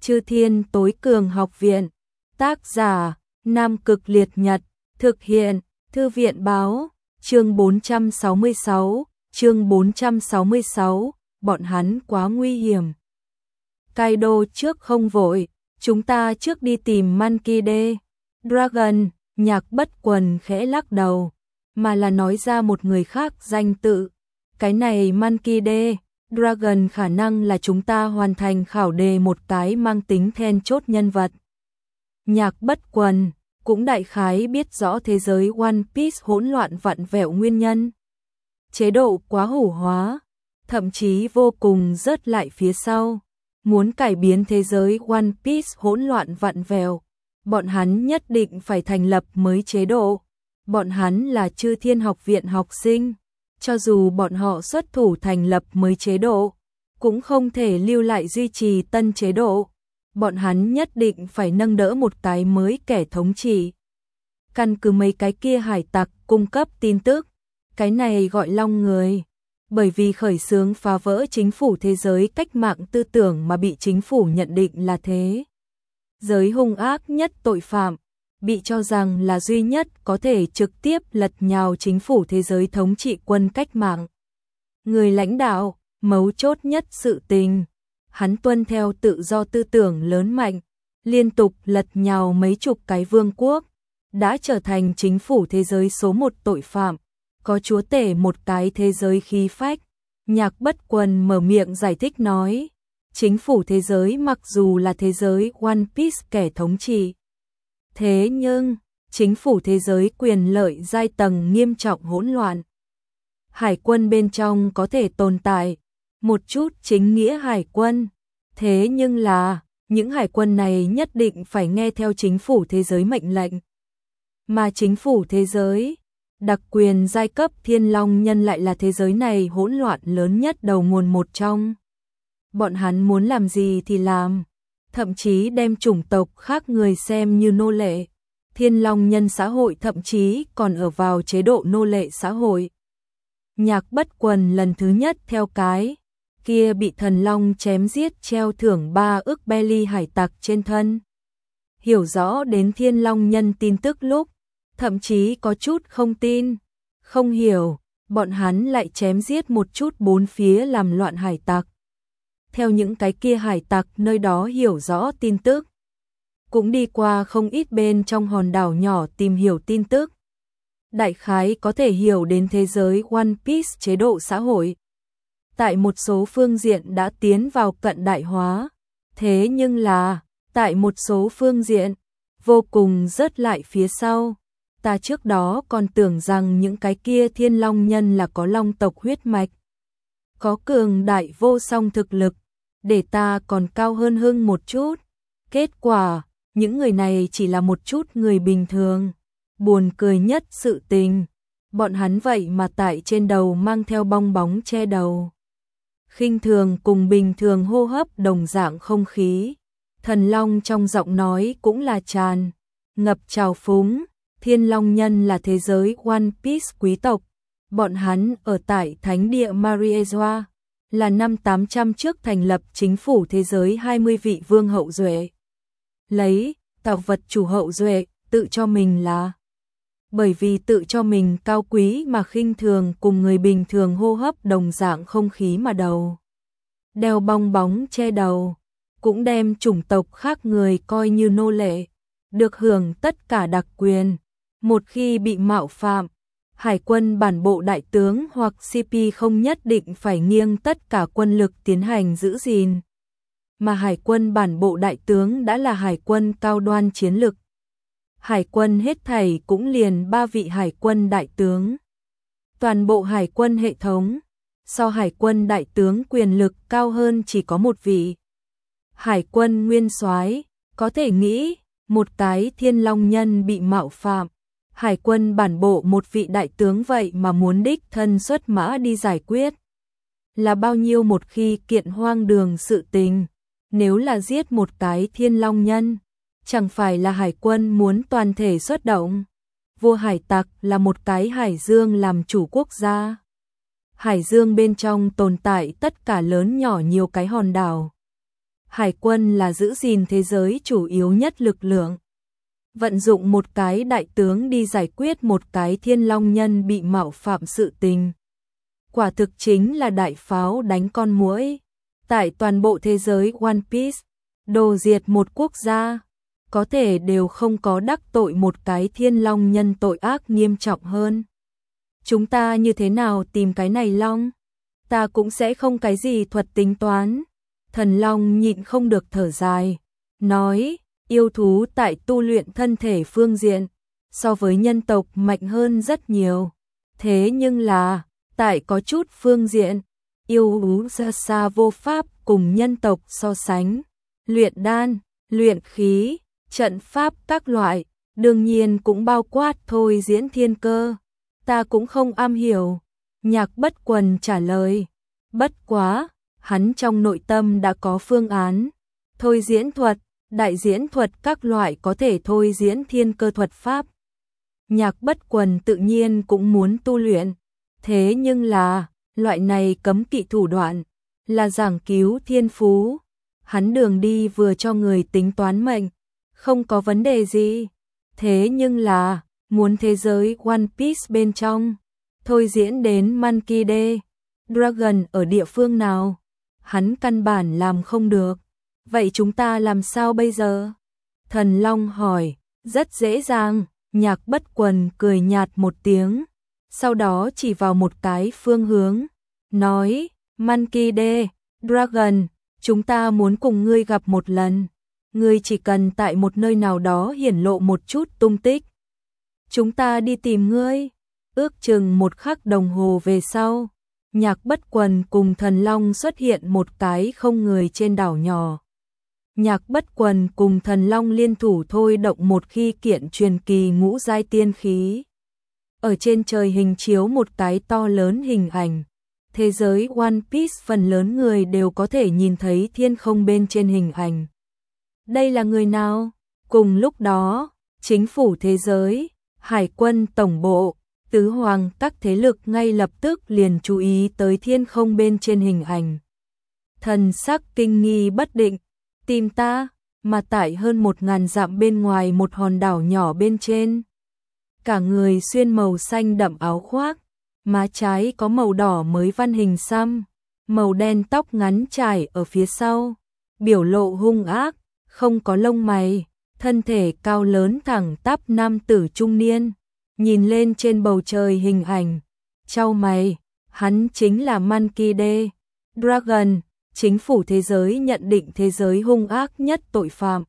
Chư Thiên Tối Cường Học Viện. Tác giả Nam Cực Liệt Nhật. Thực hiện Thư viện báo. Chương 466, bọn hắn quá nguy hiểm. Kaido trước không vội, chúng ta trước đi tìm Monkey D. Dragon. Nhạc Bất Quần khẽ lắc đầu, mà là nói ra một người khác danh tự. Cái này Monkey D. Dragon khả năng là chúng ta hoàn thành khảo đề một cái mang tính then chốt nhân vật. Nhạc Bất Quần cũng đại khái biết rõ thế giới One Piece hỗn loạn vặn vẹo nguyên nhân. Chế độ quá hủ hóa, thậm chí vô cùng rớt lại phía sau. Muốn cải biến thế giới One Piece hỗn loạn vặn vẹo, bọn hắn nhất định phải thành lập mới chế độ. Bọn hắn là Chư Thiên Học Viện học sinh, cho dù bọn họ xuất thủ thành lập mới chế độ, cũng không thể lưu lại duy trì tân chế độ. Bọn hắn nhất định phải nâng đỡ một cái mới kẻ thống trị. Căn cứ mấy cái kia hải tặc cung cấp tin tức, cái này gọi long người. Bởi vì khởi xướng phá vỡ chính phủ thế giới cách mạng tư tưởng mà bị chính phủ nhận định là thế giới hung ác nhất tội phạm, bị cho rằng là duy nhất có thể trực tiếp lật nhào chính phủ thế giới thống trị quân cách mạng. Người lãnh đạo, mấu chốt nhất sự tình, hắn tuân theo tự do tư tưởng lớn mạnh, liên tục lật nhào mấy chục cái vương quốc, đã trở thành chính phủ thế giới số một tội phạm, có chúa tể một cái thế giới khí phách. Nhạc Bất Quần mở miệng giải thích nói, chính phủ thế giới mặc dù là thế giới One Piece kẻ thống trị, thế nhưng chính phủ thế giới quyền lợi giai tầng nghiêm trọng hỗn loạn. Hải quân bên trong có thể tồn tại một chút chính nghĩa hải quân, thế nhưng là những hải quân này nhất định phải nghe theo chính phủ thế giới mệnh lệnh. Mà chính phủ thế giới, đặc quyền giai cấp Thiên Long Nhân lại là thế giới này hỗn loạn lớn nhất đầu nguồn một trong. Bọn hắn muốn làm gì thì làm, thậm chí đem chủng tộc khác người xem như nô lệ. Thiên Long Nhân xã hội thậm chí còn ở vào chế độ nô lệ xã hội. Nhạc Bất Quần lần thứ nhất theo cái kia bị thần long chém giết treo thưởng 3 ức belly hải tặc trên thân. Hiểu rõ đến Thiên Long Nhân tin tức lúc, thậm chí có chút không tin, không hiểu, bọn hắn lại chém giết một chút bốn phía làm loạn hải tặc. Theo những cái kia hải tặc nơi đó hiểu rõ tin tức, cũng đi qua không ít bên trong hòn đảo nhỏ tìm hiểu tin tức. Đại khái có thể hiểu đến thế giới One Piece chế độ xã hội. Tại một số phương diện đã tiến vào cận đại hóa, thế nhưng là, tại một số phương diện, vô cùng rớt lại phía sau. Ta trước đó còn tưởng rằng những cái kia Thiên Long Nhân là có long tộc huyết mạch, có cường đại vô song thực lực, để ta còn cao hơn hưng một chút. Kết quả, những người này chỉ là một chút người bình thường. Buồn cười nhất sự tình, bọn hắn vậy mà tại trên đầu mang theo bong bóng che đầu. Khinh thường cùng bình thường hô hấp đồng dạng không khí. Thần Long trong giọng nói cũng là tràn ngập trào phúng. Thiên Long Nhân là thế giới One Piece quý tộc. Bọn hắn ở tại thánh địa Mariejoa, là năm 800 trước thành lập chính phủ thế giới 20 vị vương hậu duệ. Lấy tạo vật chủ hậu duệ, tự cho mình là. Bởi vì tự cho mình cao quý mà khinh thường cùng người bình thường hô hấp đồng dạng không khí mà đầu. Đeo bong bóng che đầu, cũng đem chủng tộc khác người coi như nô lệ, được hưởng tất cả đặc quyền. Một khi bị mạo phạm, Hải quân bản bộ đại tướng hoặc CP không nhất định phải nghiêng tất cả quân lực tiến hành giữ gìn. Mà Hải quân bản bộ đại tướng đã là Hải quân cao đoan chiến lực. Hải quân hết thảy cũng liền 3 vị Hải quân đại tướng. Toàn bộ Hải quân hệ thống, so Hải quân đại tướng quyền lực cao hơn chỉ có một vị. Hải quân nguyên soái, có thể nghĩ, một cái Thiên Long Nhân bị mạo phạm. Hải quân bản bộ một vị đại tướng vậy mà muốn đích thân xuất mã đi giải quyết. Là bao nhiêu một khi kiện hoang đường sự tình, nếu là giết một cái Thiên Long Nhân, chẳng phải là Hải quân muốn toàn thể xuất động. Vua hải tặc là một cái hải dương làm chủ quốc gia. Hải dương bên trong tồn tại tất cả lớn nhỏ nhiều cái hòn đảo. Hải quân là giữ gìn thế giới chủ yếu nhất lực lượng. Vận dụng một cái đại tướng đi giải quyết một cái thiên long nhân bị mạo phạm sự tình. Quả thực chính là đại pháo đánh con muỗi. Tại toàn bộ thế giới One Piece, đồ diệt một quốc gia, có thể đều không có đắc tội một cái thiên long nhân tội ác nghiêm trọng hơn. Chúng ta như thế nào tìm cái này long? Ta cũng sẽ không cái gì thuật tính toán. Thần long nhịn không được thở dài, nói, yêu thú tại tu luyện thân thể phương diện, so với nhân tộc mạnh hơn rất nhiều. Thế nhưng là, tại có chút phương diện, yêu thú xa xa vô pháp cùng nhân tộc so sánh. Luyện đan, luyện khí, trận pháp các loại, đương nhiên cũng bao quát thôi diễn thiên cơ. Ta cũng không am hiểu. Nhạc Bất Quần trả lời. Bất quá, hắn trong nội tâm đã có phương án. Thôi diễn thuật, đại diễn thuật các loại có thể thôi diễn thiên cơ thuật pháp. Nhạc Bất Quần tự nhiên cũng muốn tu luyện. Thế nhưng là, loại này cấm kỵ thủ đoạn, là giảng cứu thiên phú. Hắn đường đi vừa cho người tính toán mệnh, không có vấn đề gì. Thế nhưng là, muốn thế giới One Piece bên trong, thôi diễn đến Monkey D. Dragon ở địa phương nào, hắn căn bản làm không được. Vậy chúng ta làm sao bây giờ? Thần Long hỏi. Rất dễ dàng. Nhạc Bất Quần cười nhạt một tiếng, sau đó chỉ vào một cái phương hướng, nói, Monkey D. Dragon, chúng ta muốn cùng ngươi gặp một lần. Ngươi chỉ cần tại một nơi nào đó hiển lộ một chút tung tích, chúng ta đi tìm ngươi. Ước chừng một khắc đồng hồ về sau, Nhạc Bất Quần cùng Thần Long xuất hiện một cái không người trên đảo nhỏ. Nhạc Bất Quần cùng Thần Long liên thủ thôi động một khi kiện truyền kỳ ngũ giai tiên khí. Ở trên trời hình chiếu một cái to lớn hình ảnh. Thế giới One Piece phần lớn người đều có thể nhìn thấy thiên không bên trên hình ảnh. Đây là người nào? Cùng lúc đó, chính phủ thế giới, hải quân tổng bộ, tứ hoàng các thế lực ngay lập tức liền chú ý tới thiên không bên trên hình ảnh. Thần sắc kinh nghi bất định, tìm ta, mà tại hơn 1000 dặm bên ngoài một hòn đảo nhỏ bên trên. Cả người xuyên màu xanh đậm áo khoác, má trái có màu đỏ mới văn hình xăm, màu đen tóc ngắn trải ở phía sau, biểu lộ hung ác, không có lông mày, thân thể cao lớn thẳng tắp nam tử trung niên, nhìn lên trên bầu trời hình ảnh, chau mày, hắn chính là Monkey D. Dragon, chính phủ thế giới nhận định thế giới hung ác nhất tội phạm.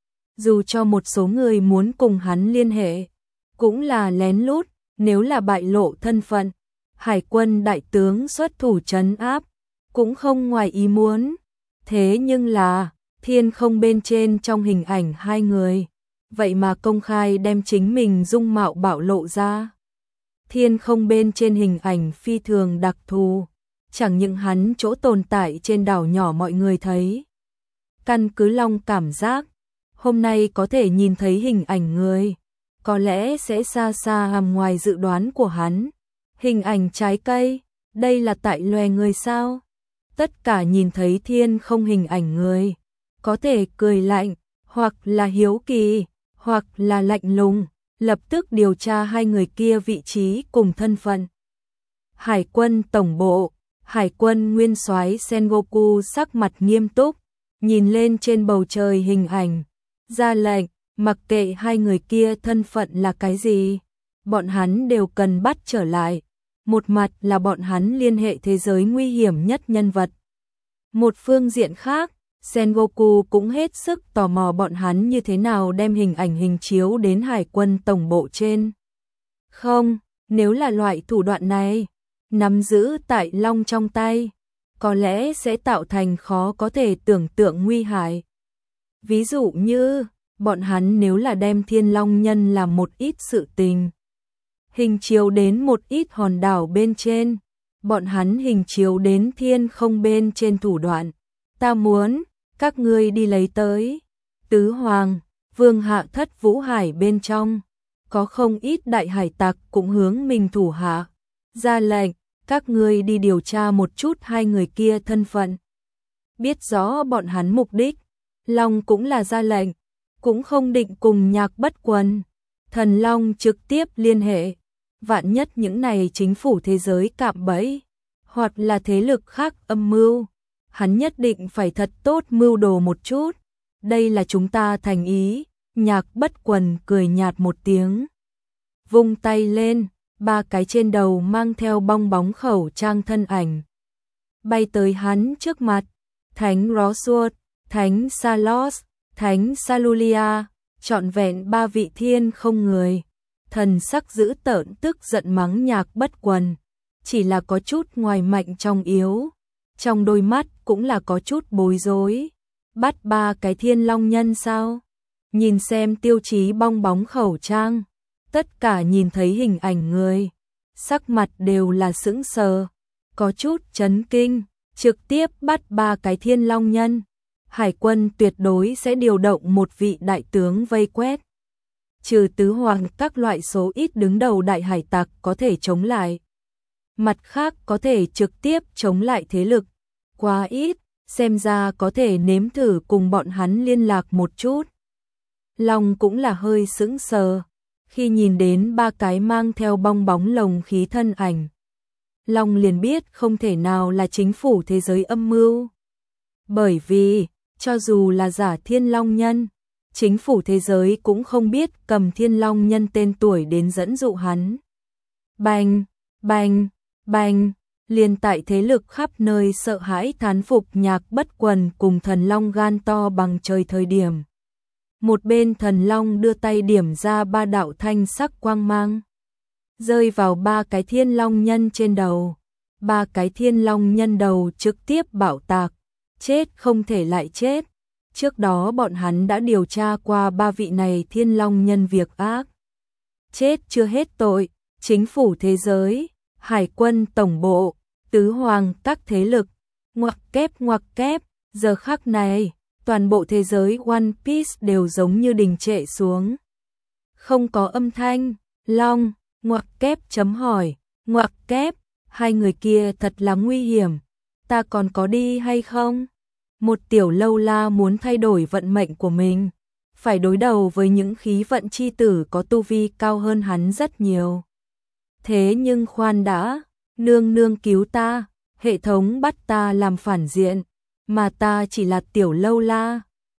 Dù cho một số người muốn cùng hắn liên hệ, cũng là lén lút, nếu là bại lộ thân phận, hải quân đại tướng xuất thủ trấn áp, cũng không ngoài ý muốn. Thế nhưng là, thiên không bên trên trong hình ảnh hai người, vậy mà công khai đem chính mình dung mạo bạo lộ ra. Thiên không bên trên hình ảnh phi thường đặc thù, chẳng những hắn chỗ tồn tại trên đảo nhỏ mọi người thấy. Căn cứ Long cảm giác, hôm nay có thể nhìn thấy hình ảnh người, có lẽ sẽ xa xa hàm ngoài dự đoán của hắn. Hình ảnh trái cây, đây là tại loè người sao? Tất cả nhìn thấy thiên không hình ảnh người, có thể cười lạnh, hoặc là hiếu kỳ, hoặc là lạnh lùng, lập tức điều tra hai người kia vị trí cùng thân phận. Hải quân tổng bộ, hải quân nguyên soái Sengoku sắc mặt nghiêm túc, nhìn lên trên bầu trời hình ảnh, ra lệnh, mặc kệ hai người kia thân phận là cái gì, bọn hắn đều cần bắt trở lại. Một mặt là bọn hắn liên hệ thế giới nguy hiểm nhất nhân vật. Một phương diện khác, Sengoku cũng hết sức tò mò bọn hắn như thế nào đem hình ảnh hình chiếu đến hải quân tổng bộ trên. Không, nếu là loại thủ đoạn này, nắm giữ tại Long trong tay, có lẽ sẽ tạo thành khó có thể tưởng tượng nguy hại. Ví dụ như, bọn hắn nếu là đem Thiên Long Nhân làm một ít sự tình, hình chiếu đến một ít hòn đảo bên trên, bọn hắn hình chiếu đến thiên không bên trên thủ đoạn. Ta muốn, các ngươi đi lấy tới. Tứ Hoàng, Vương Hạ Thất Vũ Hải bên trong, có không ít đại hải tặc cũng hướng mình thủ hạ. Ra lệnh, các ngươi đi điều tra một chút hai người kia thân phận. Biết rõ bọn hắn mục đích, Long cũng là ra lệnh, cũng không định cùng Nhạc Bất Quần. Thần Long trực tiếp liên hệ, vạn nhất những này chính phủ thế giới cạm bẫy, hoặc là thế lực khác âm mưu, hắn nhất định phải thật tốt mưu đồ một chút. Đây là chúng ta thành ý. Nhạc Bất Quần cười nhạt một tiếng, vung tay lên, 3 cái trên đầu mang theo bong bóng khẩu trang thân ảnh bay tới hắn trước mặt. Thánh Rosword, Thánh Salos, Thánh Salulia, trọn vẹn 3 vị thiên không người. Thần sắc dữ tợn tức giận mắng Nhạc Bất Quần, chỉ là có chút ngoài mạnh trong yếu, trong đôi mắt cũng là có chút bối rối. Bắt 3 cái thiên long nhân sao? Nhìn xem tiêu chí bong bóng khẩu trang, tất cả nhìn thấy hình ảnh người, sắc mặt đều là sững sờ, có chút chấn kinh. Trực tiếp bắt 3 cái thiên long nhân, hải quân tuyệt đối sẽ điều động một vị đại tướng vây quét. Trừ tứ hoàng các loại số ít đứng đầu đại hải tặc có thể chống lại, mặt khác có thể trực tiếp chống lại thế lực quá ít, xem ra có thể nếm thử cùng bọn hắn liên lạc một chút. Long cũng là hơi sững sờ, khi nhìn đến 3 cái mang theo bong bóng lồng khí thân ảnh, Long liền biết không thể nào là chính phủ thế giới âm mưu. Bởi vì, cho dù là giả thiên long nhân, chính phủ thế giới cũng không biết cầm thiên long nhân tên tuổi đến dẫn dụ hắn. Bành, bành, bành, liền tại thế lực khắp nơi sợ hãi thán phục Nhạc Bất Quần cùng thần long gan to bằng trời thời điểm. Một bên thần long đưa tay điểm ra 3 đạo thanh sắc quang mang, rơi vào 3 cái thiên long nhân trên đầu. 3 cái thiên long nhân đầu trực tiếp bạo tạc, chết không thể lại chết. Trước đó bọn hắn đã điều tra qua 3 vị này thiên long nhân việc ác. Chết chưa hết tội, chính phủ thế giới, hải quân tổng bộ, tứ hoàng các thế lực, ngoặc kép, giờ khắc này, toàn bộ thế giới One Piece đều giống như đình trệ xuống. Không có âm thanh. Long, ngoặc kép chấm hỏi, ngoặc kép, hai người kia thật là nguy hiểm, ta còn có đi hay không? Một tiểu lâu la muốn thay đổi vận mệnh của mình, phải đối đầu với những khí vận chi tử có tu vi cao hơn hắn rất nhiều. Thế nhưng khoan đã, nương nương cứu ta, hệ thống bắt ta làm phản diện, mà ta chỉ là tiểu lâu la.